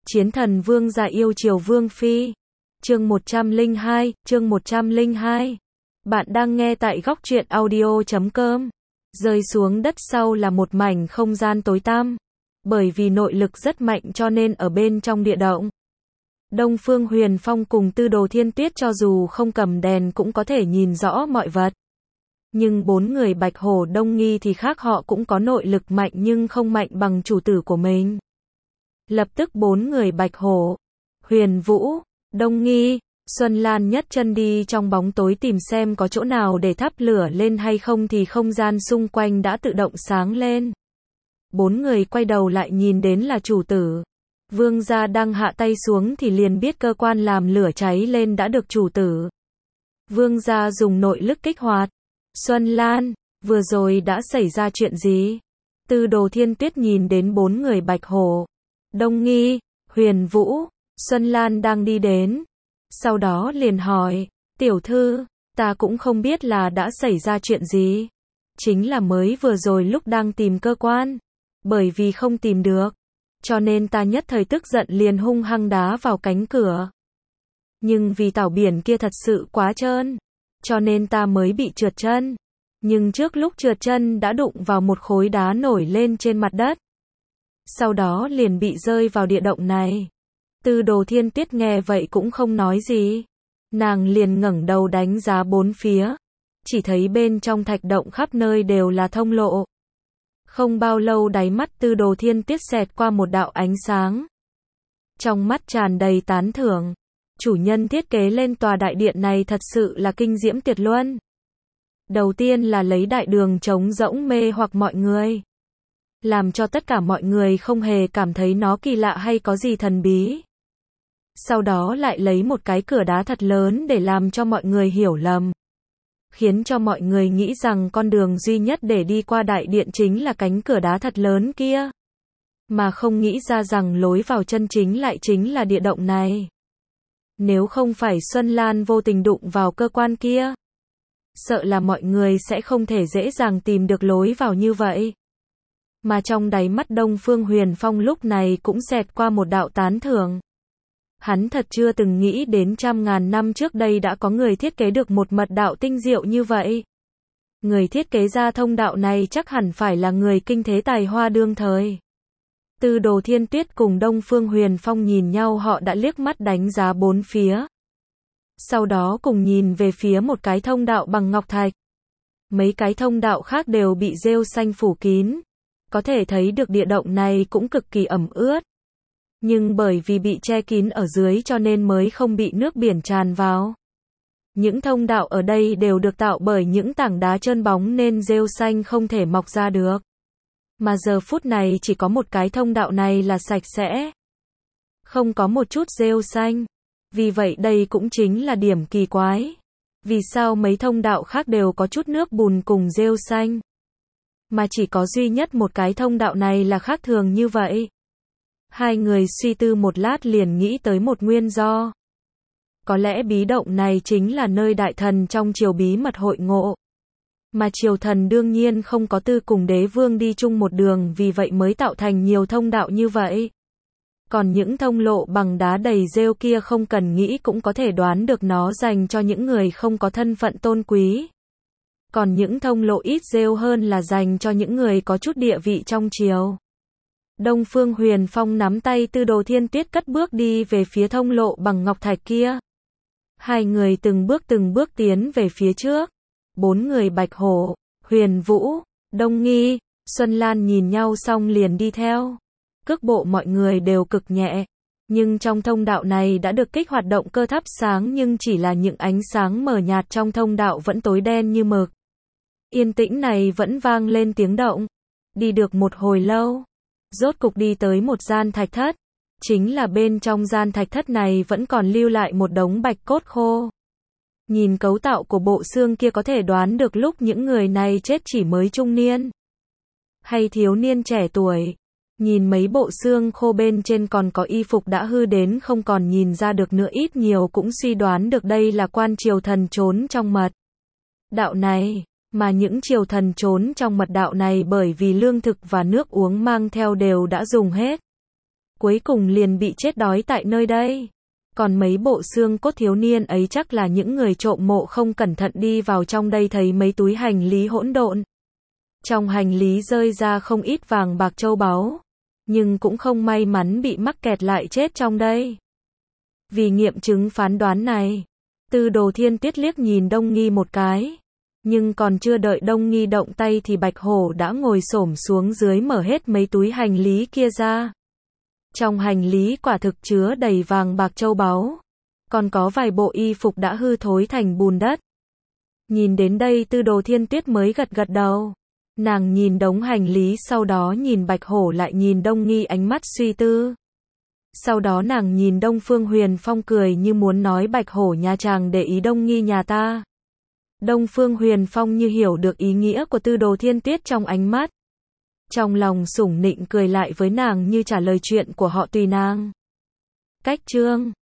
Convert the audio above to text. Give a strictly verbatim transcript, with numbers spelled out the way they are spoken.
Chiến thần vương gia yêu chiều vương phi. Chương một trăm lẻ hai, chương một trăm lẻ hai. Bạn đang nghe tại góc truyện audio chấm com. Rơi xuống đất sau là một mảnh không gian tối tăm. Bởi vì nội lực rất mạnh cho nên ở bên trong địa động, Đông Phương Huyền Phong cùng Tư Đồ Thiên Tuyết cho dù không cầm đèn cũng có thể nhìn rõ mọi vật. Nhưng bốn người Bạch Hổ Đông Nghi thì khác, họ cũng có nội lực mạnh nhưng không mạnh bằng chủ tử của mình. Lập tức bốn người Bạch Hổ, Huyền Vũ, Đông Nghi, Xuân Lan nhất chân đi trong bóng tối tìm xem có chỗ nào để thắp lửa lên hay không, thì không gian xung quanh đã tự động sáng lên. Bốn người quay đầu lại nhìn đến là chủ tử. Vương gia đang hạ tay xuống thì liền biết cơ quan làm lửa cháy lên đã được chủ tử Vương gia dùng nội lực kích hoạt. Xuân Lan, vừa rồi đã xảy ra chuyện gì? Tư Đồ Thiên Tuyết nhìn đến bốn người Bạch Hổ, Đông Nghi, Huyền Vũ, Xuân Lan đang đi đến. Sau đó liền hỏi, tiểu thư, ta cũng không biết là đã xảy ra chuyện gì. Chính là mới vừa rồi lúc đang tìm cơ quan, bởi vì không tìm được, cho nên ta nhất thời tức giận liền hung hăng đá vào cánh cửa. Nhưng vì tảo biển kia thật sự quá trơn, cho nên ta mới bị trượt chân. Nhưng trước lúc trượt chân đã đụng vào một khối đá nổi lên trên mặt đất. Sau đó liền bị rơi vào địa động này. Tư Đồ Thiên Tuyết nghe vậy cũng không nói gì. Nàng liền ngẩng đầu đánh giá bốn phía. Chỉ thấy bên trong thạch động khắp nơi đều là thông lộ. Không bao lâu đáy mắt Tư Đồ Thiên Tuyết xẹt qua một đạo ánh sáng. Trong mắt tràn đầy tán thưởng. Chủ nhân thiết kế lên tòa đại điện này thật sự là kinh diễm tuyệt luân. Đầu tiên là lấy đại đường trống rỗng mê hoặc mọi người, làm cho tất cả mọi người không hề cảm thấy nó kỳ lạ hay có gì thần bí. Sau đó lại lấy một cái cửa đá thật lớn để làm cho mọi người hiểu lầm, khiến cho mọi người nghĩ rằng con đường duy nhất để đi qua đại điện chính là cánh cửa đá thật lớn kia, mà không nghĩ ra rằng lối vào chân chính lại chính là địa động này. Nếu không phải Xuân Lan vô tình đụng vào cơ quan kia, sợ là mọi người sẽ không thể dễ dàng tìm được lối vào như vậy. Mà trong đáy mắt Đông Phương Huyền Phong lúc này cũng xẹt qua một đạo tán thưởng. Hắn thật chưa từng nghĩ đến trăm ngàn năm trước đây đã có người thiết kế được một mật đạo tinh diệu như vậy. Người thiết kế ra thông đạo này chắc hẳn phải là người kinh thế tài hoa đương thời. Tư Đồ Thiên Tuyết cùng Đông Phương Huyền Phong nhìn nhau, họ đã liếc mắt đánh giá bốn phía. Sau đó cùng nhìn về phía một cái thông đạo bằng ngọc thạch. Mấy cái thông đạo khác đều bị rêu xanh phủ kín. Có thể thấy được địa động này cũng cực kỳ ẩm ướt. Nhưng bởi vì bị che kín ở dưới cho nên mới không bị nước biển tràn vào. Những thông đạo ở đây đều được tạo bởi những tảng đá trơn bóng nên rêu xanh không thể mọc ra được. Mà giờ phút này chỉ có một cái thông đạo này là sạch sẽ, không có một chút rêu xanh. Vì vậy đây cũng chính là điểm kỳ quái. Vì sao mấy thông đạo khác đều có chút nước bùn cùng rêu xanh, mà chỉ có duy nhất một cái thông đạo này là khác thường như vậy? Hai người suy tư một lát liền nghĩ tới một nguyên do. Có lẽ bí động này chính là nơi đại thần trong triều bí mật hội ngộ. Mà triều thần đương nhiên không có tư cùng đế vương đi chung một đường, vì vậy mới tạo thành nhiều thông đạo như vậy. Còn những thông lộ bằng đá đầy rêu kia không cần nghĩ cũng có thể đoán được nó dành cho những người không có thân phận tôn quý. Còn những thông lộ ít rêu hơn là dành cho những người có chút địa vị trong triều. Đông Phương Huyền Phong nắm tay Tư Đồ Thiên Tuyết cất bước đi về phía thông lộ bằng ngọc thạch kia. Hai người từng bước từng bước tiến về phía trước. Bốn người Bạch Hổ, Huyền Vũ, Đông Nghi, Xuân Lan nhìn nhau xong liền đi theo. Cước bộ mọi người đều cực nhẹ. Nhưng trong thông đạo này đã được kích hoạt động cơ thắp sáng, nhưng chỉ là những ánh sáng mờ nhạt trong thông đạo vẫn tối đen như mực. Yên tĩnh này vẫn vang lên tiếng động. Đi được một hồi lâu, rốt cục đi tới một gian thạch thất. Chính là bên trong gian thạch thất này vẫn còn lưu lại một đống bạch cốt khô. Nhìn cấu tạo của bộ xương kia có thể đoán được lúc những người này chết chỉ mới trung niên hay thiếu niên trẻ tuổi. Nhìn mấy bộ xương khô bên trên còn có y phục đã hư đến không còn nhìn ra được nữa, ít nhiều cũng suy đoán được đây là quan triều thần trốn trong mật đạo này. Mà những triều thần trốn trong mật đạo này bởi vì lương thực và nước uống mang theo đều đã dùng hết. cuối cùng liền bị chết đói tại nơi đây. Còn mấy bộ xương cốt thiếu niên ấy chắc là những người trộm mộ không cẩn thận đi vào trong đây thấy mấy túi hành lý hỗn độn. Trong hành lý rơi ra không ít vàng bạc châu báu, nhưng cũng không may mắn bị mắc kẹt lại chết trong đây. Vì nghiệm chứng phán đoán này, Tư Đồ Thiên Tuyết liếc nhìn Đông Nghi một cái, nhưng còn chưa đợi Đông Nghi động tay thì Bạch Hổ đã ngồi xổm xuống dưới mở hết mấy túi hành lý kia ra. Trong hành lý quả thực chứa đầy vàng bạc châu báu, còn có vài bộ y phục đã hư thối thành bùn đất. Nhìn đến đây Tư Đồ Thiên Tuyết mới gật gật đầu. Nàng nhìn đống hành lý, sau đó nhìn Bạch Hổ, lại nhìn Đông Nghi, ánh mắt suy tư. Sau đó nàng nhìn Đông Phương Huyền Phong, cười như muốn nói Bạch Hổ nhà chàng để ý Đông Nghi nhà ta. Đông Phương Huyền Phong như hiểu được ý nghĩa của Tư Đồ Thiên Tuyết trong ánh mắt. Trong lòng sủng nịnh cười lại với nàng như trả lời chuyện của họ tùy nàng. Cách chương